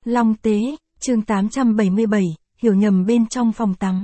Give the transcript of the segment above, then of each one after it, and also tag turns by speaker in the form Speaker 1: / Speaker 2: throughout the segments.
Speaker 1: Long Tế, chương 877, hiểu nhầm bên trong phòng tắm.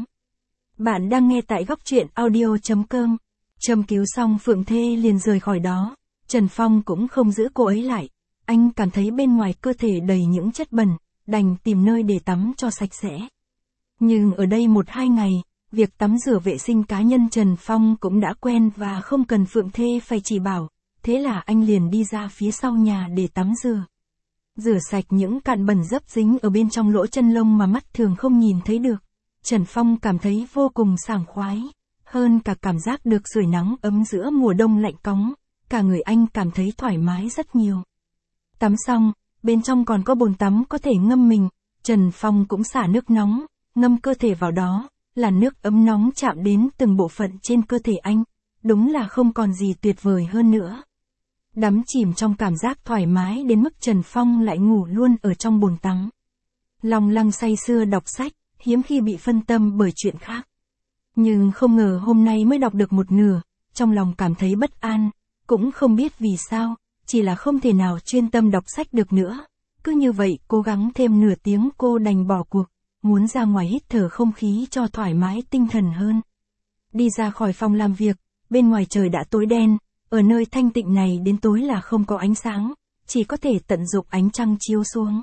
Speaker 1: Bạn đang nghe tại góc truyện audio.com. Châm cứu xong Phượng Thê liền rời khỏi đó. Trần Phong cũng không giữ cô ấy lại. Anh cảm thấy bên ngoài cơ thể đầy những chất bẩn, đành tìm nơi để tắm cho sạch sẽ. Nhưng ở đây 1-2 ngày, việc tắm rửa vệ sinh cá nhân Trần Phong cũng đã quen và không cần Phượng Thê phải chỉ bảo. Thế là anh liền đi ra phía sau nhà để tắm rửa. Rửa sạch những cặn bẩn dấp dính ở bên trong lỗ chân lông mà mắt thường không nhìn thấy được. Trần Phong cảm thấy vô cùng sảng khoái. Hơn cả cảm giác được sưởi nắng ấm giữa mùa đông lạnh cóng. Cả người anh cảm thấy thoải mái rất nhiều. Tắm xong, bên trong còn có bồn tắm có thể ngâm mình. Trần Phong cũng xả nước nóng, ngâm cơ thể vào đó. Là nước ấm nóng chạm đến từng bộ phận trên cơ thể anh. Đúng là không còn gì tuyệt vời hơn nữa. Đắm chìm trong cảm giác thoải mái đến mức Trần Phong lại ngủ luôn ở trong bồn tắm. Long Lăng say sưa đọc sách, hiếm khi bị phân tâm bởi chuyện khác. Nhưng không ngờ hôm nay mới đọc được một nửa, trong lòng cảm thấy bất an, cũng không biết vì sao, chỉ là không thể nào chuyên tâm đọc sách được nữa. Cứ như vậy cố gắng thêm nửa tiếng cô đành bỏ cuộc, muốn ra ngoài hít thở không khí cho thoải mái tinh thần hơn. Đi ra khỏi phòng làm việc, bên ngoài trời đã tối đen. Ở nơi thanh tịnh này đến tối là không có ánh sáng, chỉ có thể tận dụng ánh trăng chiếu xuống.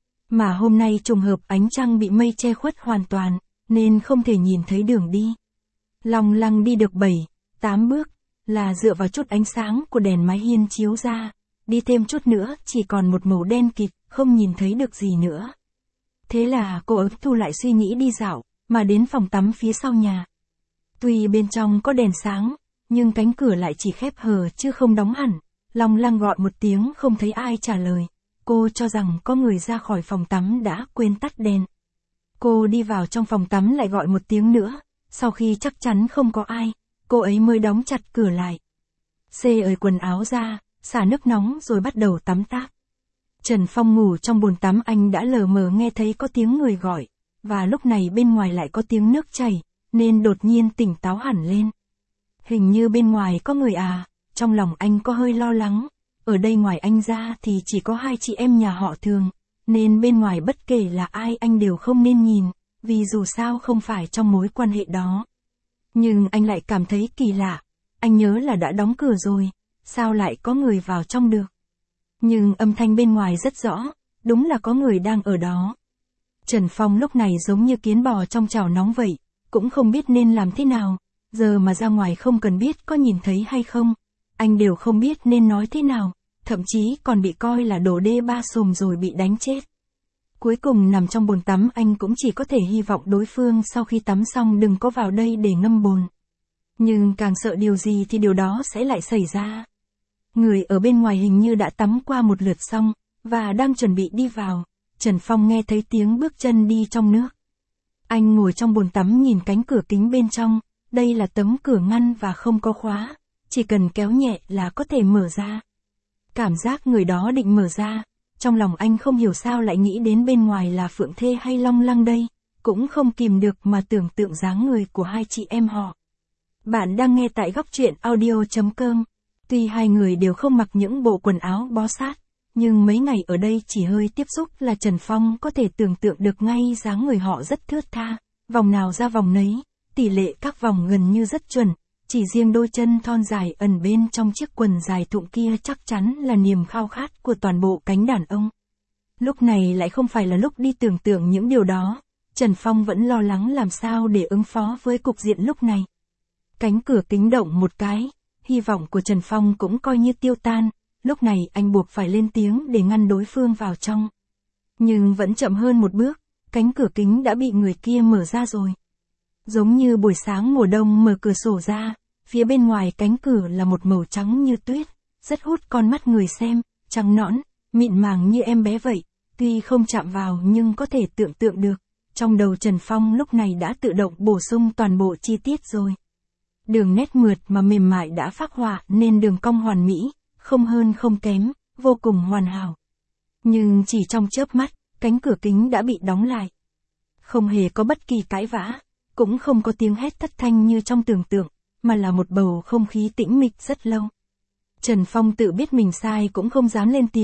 Speaker 1: Mà hôm nay trùng hợp ánh trăng bị mây che khuất hoàn toàn, nên không thể nhìn thấy đường đi. Long Lăng đi được 7-8 bước, là dựa vào chút ánh sáng của đèn mái hiên chiếu ra, đi thêm chút nữa chỉ còn một màu đen kịt, không nhìn thấy được gì nữa. Thế là cô ấy thu lại suy nghĩ đi dạo, mà đến phòng tắm phía sau nhà. Tuy bên trong có đèn sáng, nhưng cánh cửa lại chỉ khép hờ chứ không đóng hẳn. Long Lăng gọi một tiếng không thấy ai trả lời. Cô cho rằng có người ra khỏi phòng tắm đã quên tắt đèn. Cô đi vào trong phòng tắm lại gọi một tiếng nữa. Sau khi chắc chắn không có ai, cô ấy mới đóng chặt cửa lại. Ơi quần áo ra, xả nước nóng rồi bắt đầu tắm táp. Trần Phong ngủ trong bồn tắm, anh đã lờ mờ nghe thấy có tiếng người gọi. Và lúc này bên ngoài lại có tiếng nước chảy, nên đột nhiên tỉnh táo hẳn lên. Hình như bên ngoài có người à, trong lòng anh có hơi lo lắng. Ở đây ngoài anh ra thì chỉ có 2 chị em nhà họ Thường, nên bên ngoài bất kể là ai anh đều không nên nhìn, vì dù sao không phải trong mối quan hệ đó. Nhưng anh lại cảm thấy kỳ lạ, anh nhớ là đã đóng cửa rồi, sao lại có người vào trong được. Nhưng âm thanh bên ngoài rất rõ, đúng là có người đang ở đó. Trần Phong lúc này giống như kiến bò trong chảo nóng vậy, cũng không biết nên làm thế nào. Giờ mà ra ngoài không cần biết có nhìn thấy hay không, anh đều không biết nên nói thế nào, thậm chí còn bị coi là đồ đê ba sồm rồi bị đánh chết. Cuối cùng nằm trong bồn tắm anh cũng chỉ có thể hy vọng đối phương sau khi tắm xong đừng có vào đây để ngâm bồn. Nhưng càng sợ điều gì thì điều đó sẽ lại xảy ra. Người ở bên ngoài hình như đã tắm qua một lượt xong, và đang chuẩn bị đi vào. Trần Phong nghe thấy tiếng bước chân đi trong nước. Anh ngồi trong bồn tắm nhìn cánh cửa kính bên trong. Đây là tấm cửa ngăn và không có khóa, chỉ cần kéo nhẹ là có thể mở ra. Cảm giác người đó định mở ra, trong lòng anh không hiểu sao lại nghĩ đến bên ngoài là Phượng Thê hay Long Lăng đây, cũng không kìm được mà tưởng tượng dáng người của 2 chị em họ. Bạn đang nghe tại góc truyện audio.com. Tuy 2 người đều không mặc những bộ quần áo bó sát, nhưng mấy ngày ở đây chỉ hơi tiếp xúc là Trần Phong có thể tưởng tượng được ngay dáng người họ rất thướt tha, vòng nào ra vòng nấy. Tỷ lệ các vòng gần như rất chuẩn, chỉ riêng đôi chân thon dài ẩn bên trong chiếc quần dài thụng kia chắc chắn là niềm khao khát của toàn bộ cánh đàn ông. Lúc này lại không phải là lúc đi tưởng tượng những điều đó, Trần Phong vẫn lo lắng làm sao để ứng phó với cục diện lúc này. Cánh cửa kính động một cái, hy vọng của Trần Phong cũng coi như tiêu tan, lúc này anh buộc phải lên tiếng để ngăn đối phương vào trong. Nhưng vẫn chậm hơn một bước, cánh cửa kính đã bị người kia mở ra rồi. Giống như buổi sáng mùa đông mở cửa sổ ra, phía bên ngoài cánh cửa là một màu trắng như tuyết, rất hút con mắt người xem, trắng nõn, mịn màng như em bé vậy, tuy không chạm vào nhưng có thể tưởng tượng được, trong đầu Trần Phong lúc này đã tự động bổ sung toàn bộ chi tiết rồi. Đường nét mượt mà mềm mại đã phác họa nên đường cong hoàn mỹ, không hơn không kém, vô cùng hoàn hảo. Nhưng chỉ trong chớp mắt, cánh cửa kính đã bị đóng lại. Không hề có bất kỳ cãi vã. Cũng không có tiếng hét thất thanh như trong tưởng tượng, mà là một bầu không khí tĩnh mịch rất lâu. Trần Phong tự biết mình sai cũng không dám lên tiếng,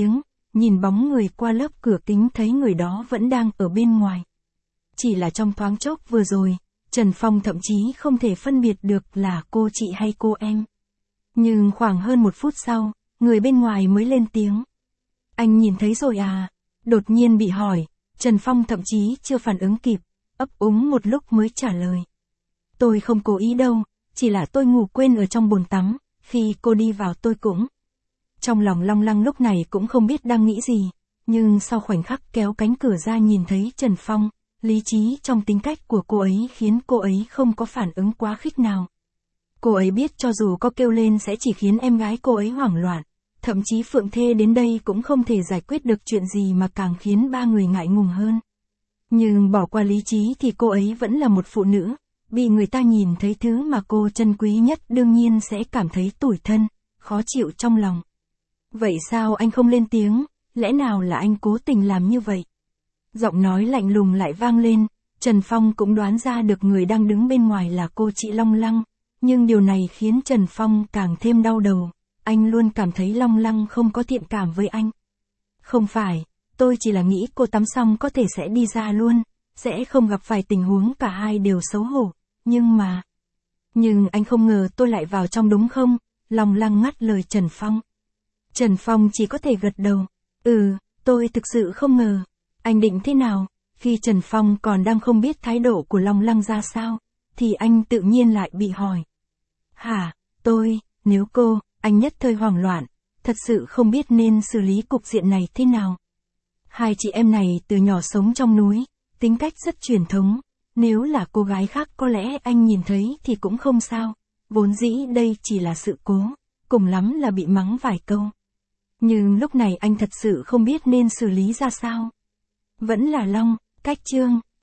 Speaker 1: nhìn bóng người qua lớp cửa kính thấy người đó vẫn đang ở bên ngoài. Chỉ là trong thoáng chốc vừa rồi, Trần Phong thậm chí không thể phân biệt được là cô chị hay cô em. Nhưng khoảng hơn 1 phút sau, người bên ngoài mới lên tiếng. Anh nhìn thấy rồi à? Đột nhiên bị hỏi, Trần Phong thậm chí chưa phản ứng kịp, ấp úng một lúc mới trả lời. Tôi không cố ý đâu, chỉ là tôi ngủ quên ở trong bồn tắm, khi cô đi vào tôi cũng. Trong lòng Long Lăng lúc này cũng không biết đang nghĩ gì, nhưng sau khoảnh khắc kéo cánh cửa ra nhìn thấy Trần Phong, lý trí trong tính cách của cô ấy khiến cô ấy không có phản ứng quá khích nào. Cô ấy biết cho dù có kêu lên sẽ chỉ khiến em gái cô ấy hoảng loạn, thậm chí Phượng Thê đến đây cũng không thể giải quyết được chuyện gì mà càng khiến ba người ngại ngùng hơn. Nhưng bỏ qua lý trí thì cô ấy vẫn là một phụ nữ, bị người ta nhìn thấy thứ mà cô trân quý nhất đương nhiên sẽ cảm thấy tủi thân, khó chịu trong lòng. Vậy sao anh không lên tiếng, lẽ nào là anh cố tình làm như vậy? Giọng nói lạnh lùng lại vang lên, Trần Phong cũng đoán ra được người đang đứng bên ngoài là cô chị Long Lăng, nhưng điều này khiến Trần Phong càng thêm đau đầu, anh luôn cảm thấy Long Lăng không có thiện cảm với anh. Không phải, tôi chỉ là nghĩ cô tắm xong có thể sẽ đi ra luôn, sẽ không gặp phải tình huống cả hai đều xấu hổ, nhưng anh không ngờ tôi lại vào trong đúng không? Long Lăng ngắt lời Trần Phong. Trần Phong chỉ có thể gật đầu, tôi thực sự không ngờ. Anh định thế nào? Khi Trần Phong còn đang không biết thái độ của Long Lăng ra sao, thì anh tự nhiên lại bị hỏi. Hả, nếu cô, anh nhất thời hoảng loạn, thật sự không biết nên xử lý cục diện này thế nào. Hai chị em này từ nhỏ sống trong núi, tính cách rất truyền thống, nếu là cô gái khác có lẽ anh nhìn thấy thì cũng không sao, vốn dĩ đây chỉ là sự cố, cùng lắm là bị mắng vài câu. Nhưng lúc này anh thật sự không biết nên xử lý ra sao. Vẫn là Long, cách Trương,